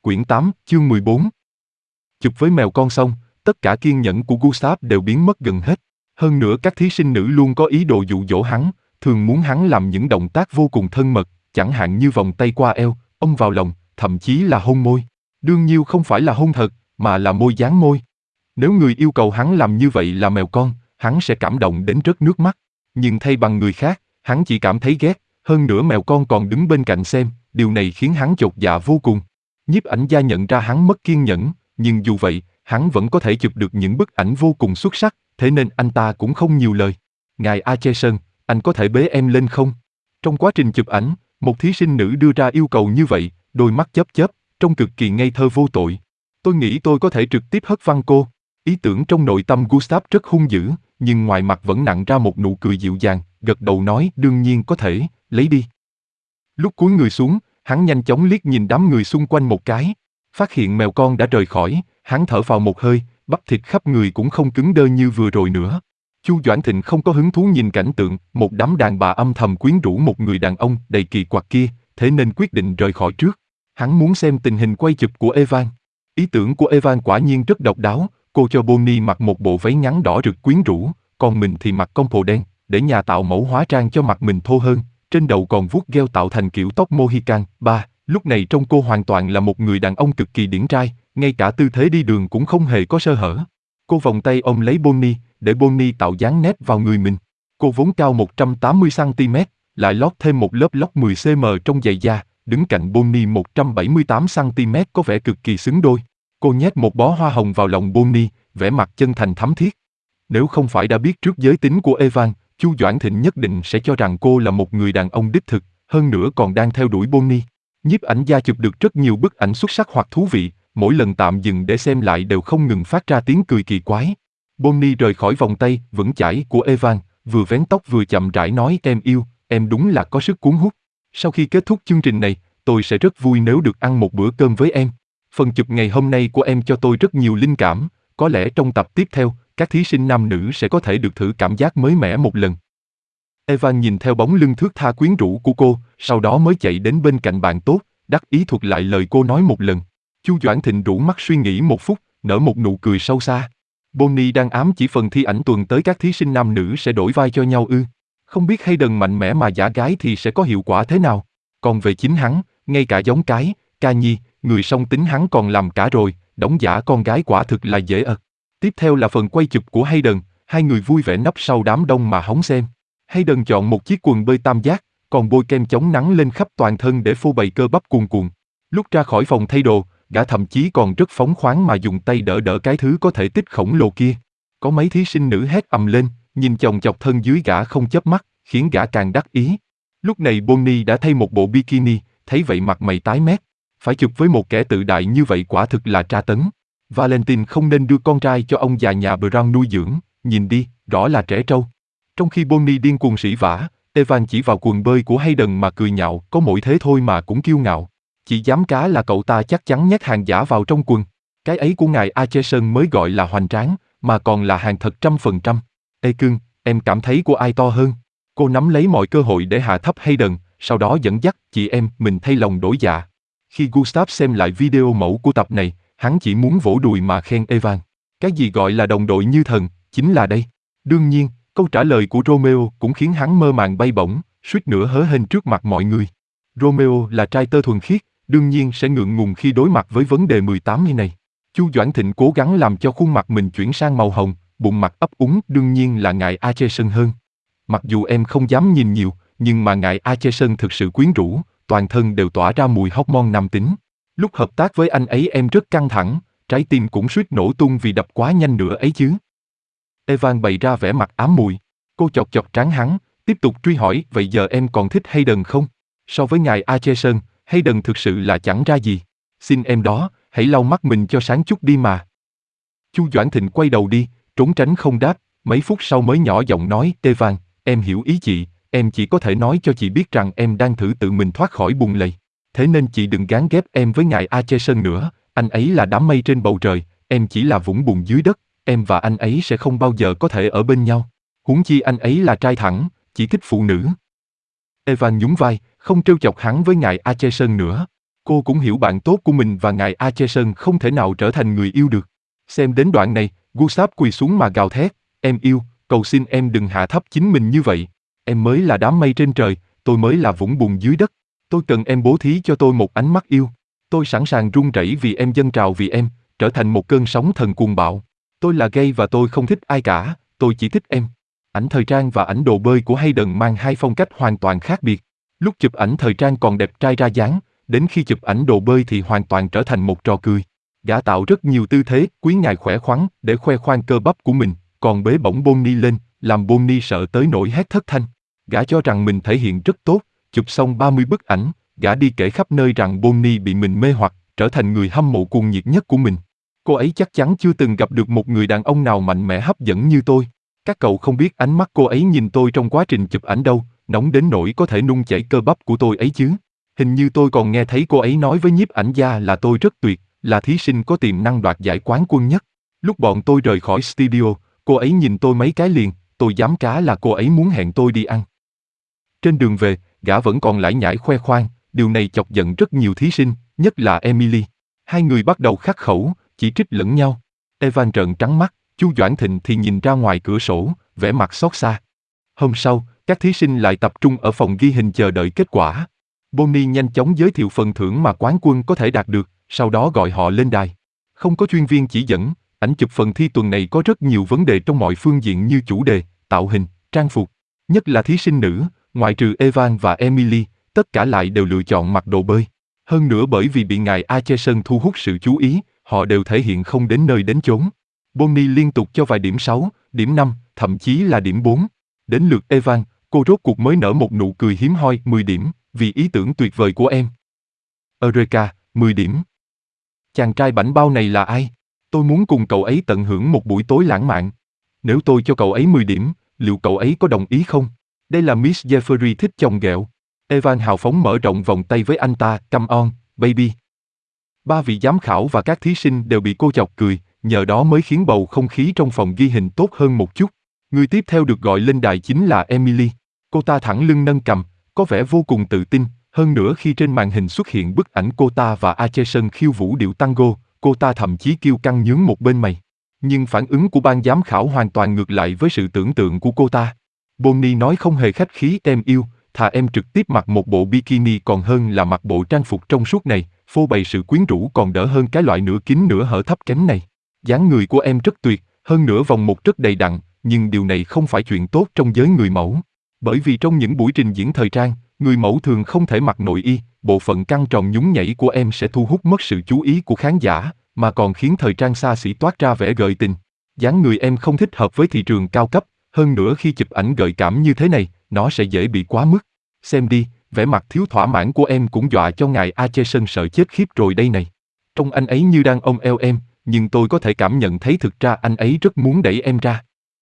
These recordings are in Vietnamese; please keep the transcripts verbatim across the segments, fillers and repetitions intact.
Quyển tám, chương mười bốn. Chụp với mèo con xong, tất cả kiên nhẫn của Gustav đều biến mất gần hết. Hơn nữa các thí sinh nữ luôn có ý đồ dụ dỗ hắn, thường muốn hắn làm những động tác vô cùng thân mật, chẳng hạn như vòng tay qua eo, ôm vào lòng, thậm chí là hôn môi. Đương nhiên không phải là hôn thật, mà là môi dán môi. Nếu người yêu cầu hắn làm như vậy là mèo con, hắn sẽ cảm động đến rớt nước mắt. Nhưng thay bằng người khác, hắn chỉ cảm thấy ghét, hơn nữa mèo con còn đứng bên cạnh xem, điều này khiến hắn chột dạ vô cùng. Nhiếp ảnh gia nhận ra hắn mất kiên nhẫn, nhưng dù vậy, hắn vẫn có thể chụp được những bức ảnh vô cùng xuất sắc, thế nên anh ta cũng không nhiều lời. Ngài Acheson, anh có thể bế em lên không? Trong quá trình chụp ảnh, một thí sinh nữ đưa ra yêu cầu như vậy, đôi mắt chớp chớp, trông cực kỳ ngây thơ vô tội. Tôi nghĩ tôi có thể trực tiếp hất văng cô. Ý tưởng trong nội tâm Gustav rất hung dữ, nhưng ngoài mặt vẫn nặn ra một nụ cười dịu dàng, gật đầu nói đương nhiên có thể, lấy đi. Lúc cúi người xuống, hắn nhanh chóng liếc nhìn đám người xung quanh một cái. Phát hiện mèo con đã rời khỏi, hắn thở vào một hơi, bắp thịt khắp người cũng không cứng đơ như vừa rồi nữa. Chu Doãn Thịnh không có hứng thú nhìn cảnh tượng, một đám đàn bà âm thầm quyến rũ một người đàn ông đầy kỳ quặc kia, thế nên quyết định rời khỏi trước. Hắn muốn xem tình hình quay chụp của Evan. Ý tưởng của Evan quả nhiên rất độc đáo, cô cho Bonnie mặc một bộ váy ngắn đỏ rực quyến rũ, còn mình thì mặc compo đen, để nhà tạo mẫu hóa trang cho mặt mình thô hơn, trên đầu còn vuốt gel tạo thành kiểu tóc Mohican. Ba, lúc này trông cô hoàn toàn là một người đàn ông cực kỳ điển trai, ngay cả tư thế đi đường cũng không hề có sơ hở. Cô vòng tay ôm lấy Bonnie, để Bonnie tạo dáng nét vào người mình. Cô vốn cao một trăm tám mươi xăng ti mét, lại lót thêm một lớp lót mười xăng-ti-mét trong giày da, đứng cạnh Bonnie một trăm bảy mươi tám xăng ti mét có vẻ cực kỳ xứng đôi. Cô nhét một bó hoa hồng vào lòng Bonnie, vẻ mặt chân thành thắm thiết. Nếu không phải đã biết trước giới tính của Evan, Chu Doãn Thịnh nhất định sẽ cho rằng cô là một người đàn ông đích thực, hơn nữa còn đang theo đuổi Bonnie. Nhiếp ảnh gia chụp được rất nhiều bức ảnh xuất sắc hoặc thú vị, mỗi lần tạm dừng để xem lại đều không ngừng phát ra tiếng cười kỳ quái. Bonnie rời khỏi vòng tay vững chãi của Evan, vừa vén tóc vừa chậm rãi nói em yêu, em đúng là có sức cuốn hút. Sau khi kết thúc chương trình này, tôi sẽ rất vui nếu được ăn một bữa cơm với em. Phần chụp ngày hôm nay của em cho tôi rất nhiều linh cảm, có lẽ trong tập tiếp theo, các thí sinh nam nữ sẽ có thể được thử cảm giác mới mẻ một lần. Evan nhìn theo bóng lưng thướt tha quyến rũ của cô, sau đó mới chạy đến bên cạnh bạn tốt, đắc ý thuật lại lời cô nói một lần. Chu Doãn Thịnh rũ mắt suy nghĩ một phút, nở một nụ cười sâu xa. Bonnie đang ám chỉ phần thi ảnh tuần tới các thí sinh nam nữ sẽ đổi vai cho nhau ư? Không biết Hayden mạnh mẽ mà giả gái thì sẽ có hiệu quả thế nào? Còn về chính hắn, ngay cả giống cái, ca nhi, người song tính hắn còn làm cả rồi, đóng giả con gái quả thực là dễ ợt. Tiếp theo là phần quay chụp của Hayden, hai người vui vẻ nấp sau đám đông mà hóng xem. Hayden chọn một chiếc quần bơi tam giác, còn bôi kem chống nắng lên khắp toàn thân để phô bày cơ bắp cuồn cuộn. Lúc ra khỏi phòng thay đồ, gã thậm chí còn rất phóng khoáng mà dùng tay đỡ đỡ cái thứ có thể tích khổng lồ kia. Có mấy thí sinh nữ hét ầm lên, nhìn chòng chọc thân dưới gã không chớp mắt, khiến gã càng đắc ý. Lúc này Bonnie đã thay một bộ bikini, thấy vậy mặt mày tái mét. Phải chụp với một kẻ tự đại như vậy quả thực là tra tấn. Valentine không nên đưa con trai cho ông già nhà Brown nuôi dưỡng, nhìn đi, rõ là trẻ trâu. Trong khi Bonnie điên cuồng sỉ vả, Evan chỉ vào quần bơi của Hayden mà cười nhạo, có mỗi thế thôi mà cũng kiêu ngạo. Chỉ dám cá là cậu ta chắc chắn nhét hàng giả vào trong quần. Cái ấy của ngài Acheson mới gọi là hoành tráng, mà còn là hàng thật trăm phần trăm. Ê cưng, em cảm thấy của ai to hơn? Cô nắm lấy mọi cơ hội để hạ thấp Hayden, sau đó dẫn dắt chị em mình thay lòng đổi dạ. Khi Gustav xem lại video mẫu của tập này, hắn chỉ muốn vỗ đùi mà khen Evan. Cái gì gọi là đồng đội như thần, chính là đây. Đương nhiên, câu trả lời của Romeo cũng khiến hắn mơ màng bay bổng, suýt nữa hớ hênh trước mặt mọi người. Romeo là trai tơ thuần khiết, đương nhiên sẽ ngượng ngùng khi đối mặt với vấn đề mười tám như này. Chu Doãn Thịnh cố gắng làm cho khuôn mặt mình chuyển sang màu hồng, bụng mặt ấp úng đương nhiên là ngài Acheson hơn. Mặc dù em không dám nhìn nhiều, nhưng mà ngài Acheson thực sự quyến rũ, toàn thân đều tỏa ra mùi hormone nam tính. Lúc hợp tác với anh ấy em rất căng thẳng, trái tim cũng suýt nổ tung vì đập quá nhanh nữa ấy chứ. Evan bày ra vẻ mặt ám muội. Cô chọc chọc trán hắn, tiếp tục truy hỏi vậy giờ em còn thích Hayden không? So với ngài Acheson, Hayden thực sự là chẳng ra gì. Xin em đó, hãy lau mắt mình cho sáng chút đi mà. Chu Doãn Thịnh quay đầu đi, trốn tránh không đáp, mấy phút sau mới nhỏ giọng nói, Evan, em hiểu ý chị, em chỉ có thể nói cho chị biết rằng em đang thử tự mình thoát khỏi bùn lầy. Thế nên chị đừng gán ghép em với ngài Acheson nữa, anh ấy là đám mây trên bầu trời, em chỉ là vũng bùn dưới đất, em và anh ấy sẽ không bao giờ có thể ở bên nhau. Huống chi anh ấy là trai thẳng, chỉ thích phụ nữ. Evan nhún vai, không trêu chọc hắn với ngài Acheson nữa. Cô cũng hiểu bạn tốt của mình và ngài Acheson không thể nào trở thành người yêu được. Xem đến đoạn này, Gustav quỳ xuống mà gào thét, em yêu, cầu xin em đừng hạ thấp chính mình như vậy. Em mới là đám mây trên trời, tôi mới là vũng bùn dưới đất. Tôi cần em bố thí cho tôi một ánh mắt yêu. Tôi sẵn sàng run rẩy vì em, dâng trào vì em, trở thành một cơn sóng thần cuồng bạo. Tôi là gay và tôi không thích ai cả, tôi chỉ thích em. Ảnh thời trang và ảnh đồ bơi của Hayden mang hai phong cách hoàn toàn khác biệt. Lúc chụp ảnh thời trang còn đẹp trai ra dáng, đến khi chụp ảnh đồ bơi thì hoàn toàn trở thành một trò cười. Gã tạo rất nhiều tư thế quý ngài khỏe khoắn để khoe khoang cơ bắp của mình, còn bế bổng Bonnie lên, làm Bonnie sợ tới nỗi hét thất thanh. Gã cho rằng mình thể hiện rất tốt, chụp xong ba mươi bức ảnh, gã đi kể khắp nơi rằng Bonnie bị mình mê hoặc, trở thành người hâm mộ cuồng nhiệt nhất của mình. Cô ấy chắc chắn chưa từng gặp được một người đàn ông nào mạnh mẽ hấp dẫn như tôi. Các cậu không biết ánh mắt cô ấy nhìn tôi trong quá trình chụp ảnh đâu, nóng đến nỗi có thể nung chảy cơ bắp của tôi ấy chứ. Hình như tôi còn nghe thấy cô ấy nói với nhiếp ảnh gia là tôi rất tuyệt, là thí sinh có tiềm năng đoạt giải quán quân nhất. Lúc bọn tôi rời khỏi studio, cô ấy nhìn tôi mấy cái liền, tôi dám cá là cô ấy muốn hẹn tôi đi ăn. Trên đường về, gã vẫn còn lải nhải khoe khoang, điều này chọc giận rất nhiều thí sinh, nhất là Emily. Hai người bắt đầu khắc khẩu, chỉ trích lẫn nhau. Evan trợn trắng mắt, Chu Doãn Thịnh thì nhìn ra ngoài cửa sổ, vẻ mặt xót xa. Hôm sau, các thí sinh lại tập trung ở phòng ghi hình chờ đợi kết quả. Bonnie nhanh chóng giới thiệu phần thưởng mà quán quân có thể đạt được, sau đó gọi họ lên đài. Không có chuyên viên chỉ dẫn, ảnh chụp phần thi tuần này có rất nhiều vấn đề trong mọi phương diện như chủ đề, tạo hình, trang phục. Nhất là thí sinh nữ, ngoại trừ Evan và Emily, tất cả lại đều lựa chọn mặc đồ bơi. Hơn nữa bởi vì bị ngài Acheson thu hút sự chú ý, họ đều thể hiện không đến nơi đến chốn. Bonnie liên tục cho vài điểm sáu, điểm năm, thậm chí là điểm bốn. Đến lượt Evan, cô rốt cuộc mới nở một nụ cười hiếm hoi, mười điểm, vì ý tưởng tuyệt vời của em. Eureka, mười điểm. Chàng trai bảnh bao này là ai? Tôi muốn cùng cậu ấy tận hưởng một buổi tối lãng mạn. Nếu tôi cho cậu ấy mười điểm, liệu cậu ấy có đồng ý không? Đây là Miss Jeffrey thích chồng ghẹo. Evan hào phóng mở rộng vòng tay với anh ta, come on, baby. Ba vị giám khảo và các thí sinh đều bị cô chọc cười, nhờ đó mới khiến bầu không khí trong phòng ghi hình tốt hơn một chút. Người tiếp theo được gọi lên đài chính là Emily. Cô ta thẳng lưng nâng cằm, có vẻ vô cùng tự tin, hơn nữa khi trên màn hình xuất hiện bức ảnh cô ta và Acheson khiêu vũ điệu tango, cô ta thậm chí kêu căng nhướng một bên mày. Nhưng phản ứng của ban giám khảo hoàn toàn ngược lại với sự tưởng tượng của cô ta. Bonnie nói không hề khách khí, em yêu, thà em trực tiếp mặc một bộ bikini còn hơn là mặc bộ trang phục trong suốt này, phô bày sự quyến rũ còn đỡ hơn cái loại nửa kín nửa hở thấp kém này. Dáng người của em rất tuyệt, hơn nữa vòng một rất đầy đặn, nhưng điều này không phải chuyện tốt trong giới người mẫu. Bởi vì trong những buổi trình diễn thời trang, người mẫu thường không thể mặc nội y, bộ phận căng tròn nhún nhảy của em sẽ thu hút mất sự chú ý của khán giả, mà còn khiến thời trang xa xỉ toát ra vẻ gợi tình. Dáng người em không thích hợp với thị trường cao cấp, hơn nữa khi chụp ảnh gợi cảm như thế này, nó sẽ dễ bị quá mức. Xem đi, vẻ mặt thiếu thỏa mãn của em cũng dọa cho ngài Acheson sợ chết khiếp rồi đây này. Trông anh ấy như đang ôm eo em, nhưng tôi có thể cảm nhận thấy thực ra anh ấy rất muốn đẩy em ra.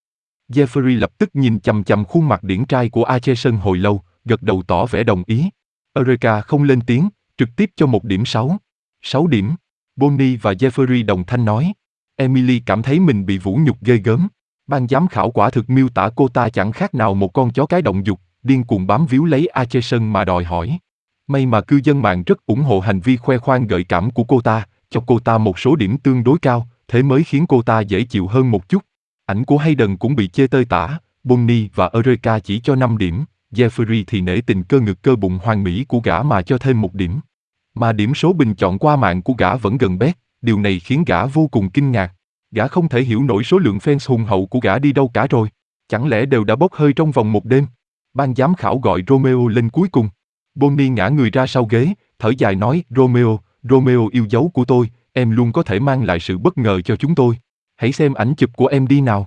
Jeffrey lập tức nhìn chằm chằm khuôn mặt điển trai của Acheson hồi lâu, gật đầu tỏ vẻ đồng ý. Eureka không lên tiếng, trực tiếp cho một điểm sáu. Sáu điểm. Bonnie và Jeffrey đồng thanh nói. Emily cảm thấy mình bị vũ nhục ghê gớm. Ban giám khảo quả thực miêu tả cô ta chẳng khác nào một con chó cái động dục, điên cuồng bám víu lấy Acheson mà đòi hỏi. May mà cư dân mạng rất ủng hộ hành vi khoe khoang gợi cảm của cô ta, cho cô ta một số điểm tương đối cao, thế mới khiến cô ta dễ chịu hơn một chút. Ảnh của Hayden cũng bị chê tơi tả, Bonnie và Eureka chỉ cho năm điểm, Jeffrey thì nể tình cơ ngực cơ bụng hoàn mỹ của gã mà cho thêm một điểm. Mà điểm số bình chọn qua mạng của gã vẫn gần bét, điều này khiến gã vô cùng kinh ngạc. Gã không thể hiểu nổi số lượng fans hùng hậu của gã đi đâu cả rồi, chẳng lẽ đều đã bốc hơi trong vòng một đêm. Ban giám khảo gọi Romeo lên cuối cùng. Bonnie ngã người ra sau ghế, thở dài nói, Romeo, Romeo yêu dấu của tôi, em luôn có thể mang lại sự bất ngờ cho chúng tôi. Hãy xem ảnh chụp của em đi nào.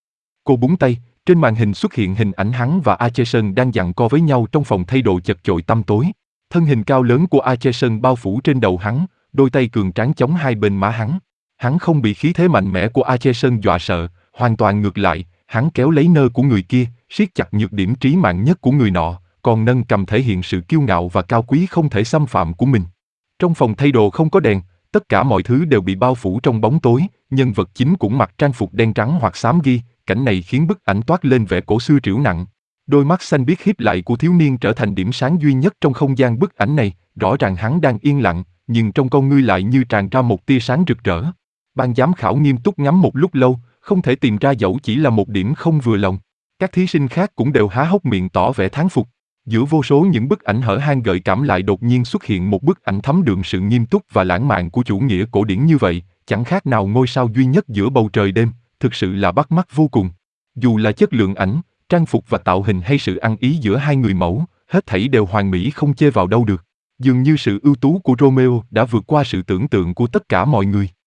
Cô búng tay, trên màn hình xuất hiện hình ảnh hắn và Acheson đang giằng co với nhau trong phòng thay đồ chật chội tăm tối. Thân hình cao lớn của Acheson bao phủ trên đầu hắn, đôi tay cường tráng chống hai bên má hắn. Hắn không bị khí thế mạnh mẽ của Acheson dọa sợ, hoàn toàn ngược lại, hắn kéo lấy nơ của người kia, siết chặt nhược điểm trí mạng nhất của người nọ, còn nâng cầm thể hiện sự kiêu ngạo và cao quý không thể xâm phạm của mình. Trong phòng thay đồ không có đèn, tất cả mọi thứ đều bị bao phủ trong bóng tối, nhân vật chính cũng mặc trang phục đen trắng hoặc xám ghi, cảnh này khiến bức ảnh toát lên vẻ cổ xưa trĩu nặng. Đôi mắt xanh biếc híp lại của thiếu niên trở thành điểm sáng duy nhất trong không gian bức ảnh này, rõ ràng hắn đang yên lặng, nhưng trong con ngươi lại như tràn ra một tia sáng rực rỡ. Ban giám khảo nghiêm túc ngắm một lúc lâu, không thể tìm ra dẫu chỉ là một điểm không vừa lòng. Các thí sinh khác cũng đều há hốc miệng tỏ vẻ thán phục. Giữa vô số những bức ảnh hở hang gợi cảm lại đột nhiên xuất hiện một bức ảnh thấm đượm sự nghiêm túc và lãng mạn của chủ nghĩa cổ điển như vậy, chẳng khác nào ngôi sao duy nhất giữa bầu trời đêm, thực sự là bắt mắt vô cùng. Dù là chất lượng ảnh, trang phục và tạo hình hay sự ăn ý giữa hai người mẫu, hết thảy đều hoàn mỹ không chê vào đâu được. Dường như sự ưu tú của Romeo đã vượt qua sự tưởng tượng của tất cả mọi người.